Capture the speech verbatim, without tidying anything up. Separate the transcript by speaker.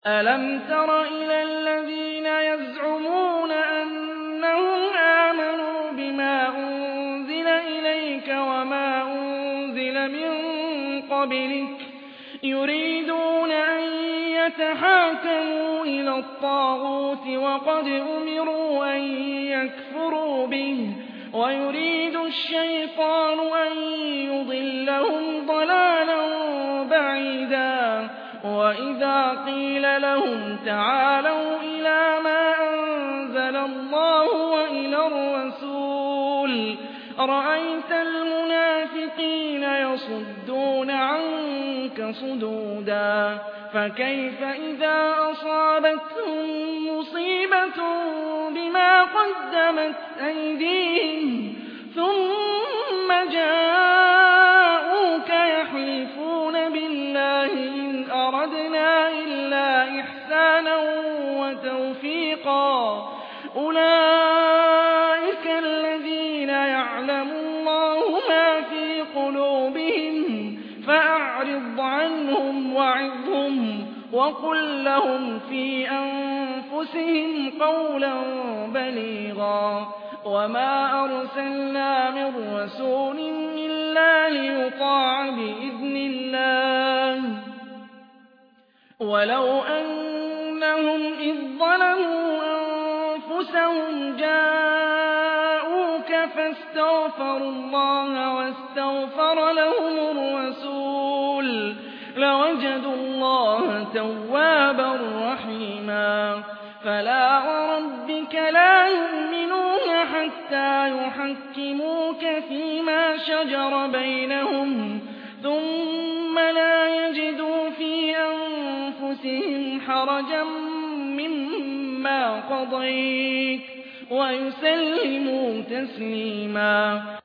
Speaker 1: أَلَمْ تَرَ إِلَى الَّذِينَ يَزْعُمُونَ أَنَّهُمْ آمَنُوا بِمَا أُنزِلَ إِلَيْكَ وَمَا أُنزِلَ مِن قَبْلِكَ يُرِيدُونَ أَن يَتَحَاكَمُوا إِلَى الطَّاغُوتِ وَقَدْ أُمِرُوا أَن يَكْفُرُوا بِهِ وَيُرِيدُ الشَّيْطَانُ أَن يُضِلَّهُمْ ضَلَالًا بَعِيدًا وَإِذَا قِيلَ لَهُمْ تَعَالَوْا إِلَىٰ مَا أَنزَلَ اللَّهُ وَإِلَى الرَّسُولِ رَأَيْتَ الْمُنَافِقِينَ يَصُدُّونَ عَنكَ صُدُودًا فَكَيْفَ إِذَا أَصَابَتْهُم مُّصِيبَةٌ بِمَا قَدَّمَتْ أَيْدِيهِمْ ثُمَّ جَاءُوكَ يَحْلِفُونَ بِاللَّهِ إِنْ أَرَدْنَا إِلَّا إِحْسَانًا وَتَوْفِيقًا أُولَٰئِكَ الَّذِينَ يَعْلَمُ اللَّهُ مَا فِي قُلُوبِهِمْ فَأَعْرِضْ عَنْهُمْ وَعِظْهُمْ وَقُل لَّهُمْ فِي أَنفُسِهِمْ قَوْلًا بَلِيغًا وَمَا أَرْسَلْنَا مِن رَّسُولٍ إِلَّا لِيُطَاعَ بِإِذْنِ اللَّهِ ۚ وَلَوْ أَنَّهُمْ إِذ ظَّلَمُوا أَنفُسَهُمْ جَاءُوكَ فَاسْتَغْفَرُوا اللَّهَ وَاسْتَغْفَرَ لَهُمُ الرَّسُولُ لَوَجَدُوا اللَّهَ تَوَّابًا رَّحِيمًا فَلَا وَرَبِّكَ لَا يُؤْمِنُونَ حَتَّىٰ يُحَكِّمُوكَ فِيمَا شَجَرَ بَيْنَهُمْ ثُمَّ لَا يَجِدُوا فِي أَنفُسِهِمْ حَرَجًا مِّمَّا قَضَيْتَ وَيُسَلِّمُوا تَسْلِيمًا.